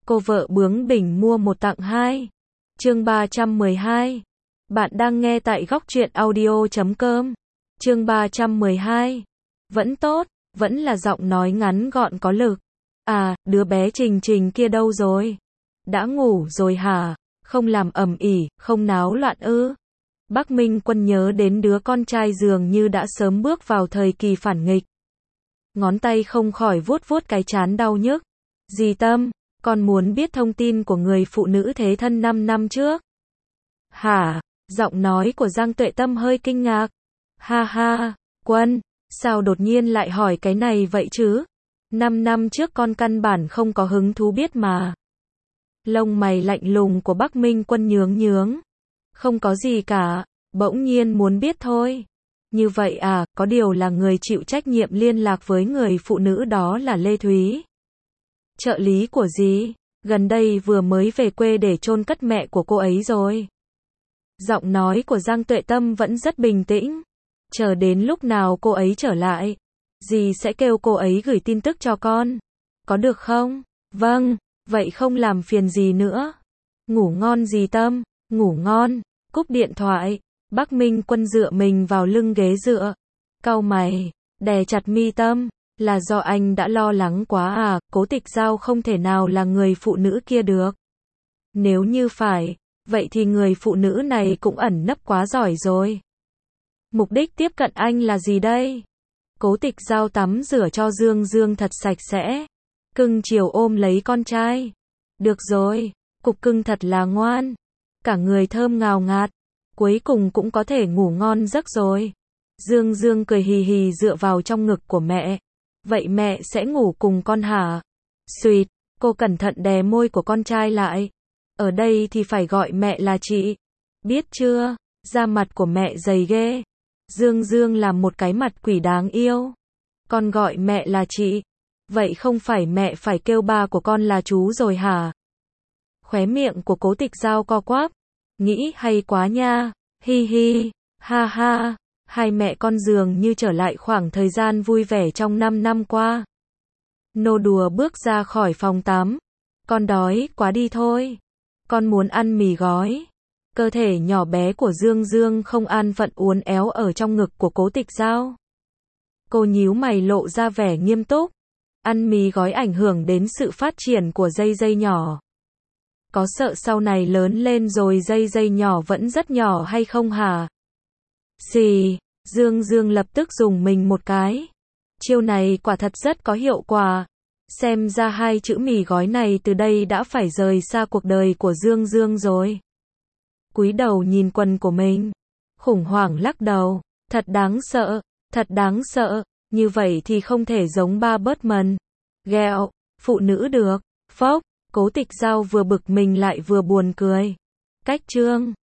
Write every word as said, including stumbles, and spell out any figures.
Cô vợ bướng bỉnh mua một tặng hai. Chương ba trăm mười hai. Bạn đang nghe tại góc truyện audio chấm com. Chương ba trăm mười hai. Vẫn tốt, vẫn là giọng nói ngắn gọn có lực. À, đứa bé Trình Trình kia đâu rồi? Đã ngủ rồi hả? Không làm ầm ĩ, không náo loạn ư? Bắc Minh Quân nhớ đến đứa con trai dường như đã sớm bước vào thời kỳ phản nghịch. Ngón tay không khỏi vuốt vuốt cái trán đau nhức. Dì Tâm, con muốn biết thông tin của người phụ nữ thế thân năm năm trước. Hả? Giọng nói của Giang Tuệ Tâm hơi kinh ngạc. Ha ha, Quân, sao đột nhiên lại hỏi cái này vậy chứ? Năm năm trước con căn bản không có hứng thú biết mà. Lông mày lạnh lùng của Bắc Minh Quân nhướng nhướng. Không có gì cả, bỗng nhiên muốn biết thôi. Như vậy à, có điều là người chịu trách nhiệm liên lạc với người phụ nữ đó là Lê Thúy. Trợ lý của dì, gần đây vừa mới về quê để chôn cất mẹ của cô ấy rồi. Giọng nói của Giang Tuệ Tâm vẫn rất bình tĩnh. Chờ đến lúc nào cô ấy trở lại, dì sẽ kêu cô ấy gửi tin tức cho con. Có được không? Vâng, vậy không làm phiền dì nữa. Ngủ ngon dì Tâm, ngủ ngon. Cúp điện thoại, Bắc Minh Quân dựa mình vào lưng ghế dựa. Cau mày, đè chặt mi tâm. Là do anh đã lo lắng quá à, Cố Tịch Giao không thể nào là người phụ nữ kia được. Nếu như phải, vậy thì người phụ nữ này cũng ẩn nấp quá giỏi rồi. Mục đích tiếp cận anh là gì đây? Cố Tịch Giao tắm rửa cho Dương Dương thật sạch sẽ. Cưng chiều ôm lấy con trai. Được rồi, cục cưng thật là ngoan. Cả người thơm ngào ngạt. Cuối cùng cũng có thể ngủ ngon giấc rồi. Dương Dương cười hì hì dựa vào trong ngực của mẹ. Vậy mẹ sẽ ngủ cùng con hả? Xuyệt, cô cẩn thận đè môi của con trai lại. Ở đây thì phải gọi mẹ là chị. Biết chưa? Da mặt của mẹ dày ghê. Dương Dương làm một cái mặt quỷ đáng yêu. Con gọi mẹ là chị. Vậy không phải mẹ phải kêu ba của con là chú rồi hả? Khóe miệng của Cố Tịch Giao co quắp. Nghĩ hay quá nha. Hi hi. Ha ha. Hai mẹ con dường như trở lại khoảng thời gian vui vẻ trong năm năm qua. Nô đùa bước ra khỏi phòng tắm. Con đói quá đi thôi. Con muốn ăn mì gói. Cơ thể nhỏ bé của Dương Dương không an phận uốn éo ở trong ngực của Cố Tịch Giao. Cô nhíu mày lộ ra vẻ nghiêm túc. Ăn mì gói ảnh hưởng đến sự phát triển của dây dây nhỏ. Có sợ sau này lớn lên rồi dây dây nhỏ vẫn rất nhỏ hay không hả? Xì, Dương Dương lập tức dùng mình một cái. Chiêu này quả thật rất có hiệu quả. Xem ra hai chữ mì gói này từ đây đã phải rời xa cuộc đời của Dương Dương rồi. Cúi đầu nhìn quần của mình. Khủng hoảng lắc đầu. Thật đáng sợ, thật đáng sợ. Như vậy thì không thể giống ba bớt mần. Ghẹo, phụ nữ được. Phốc, Cố Tịch Giao vừa bực mình lại vừa buồn cười. Cách chương.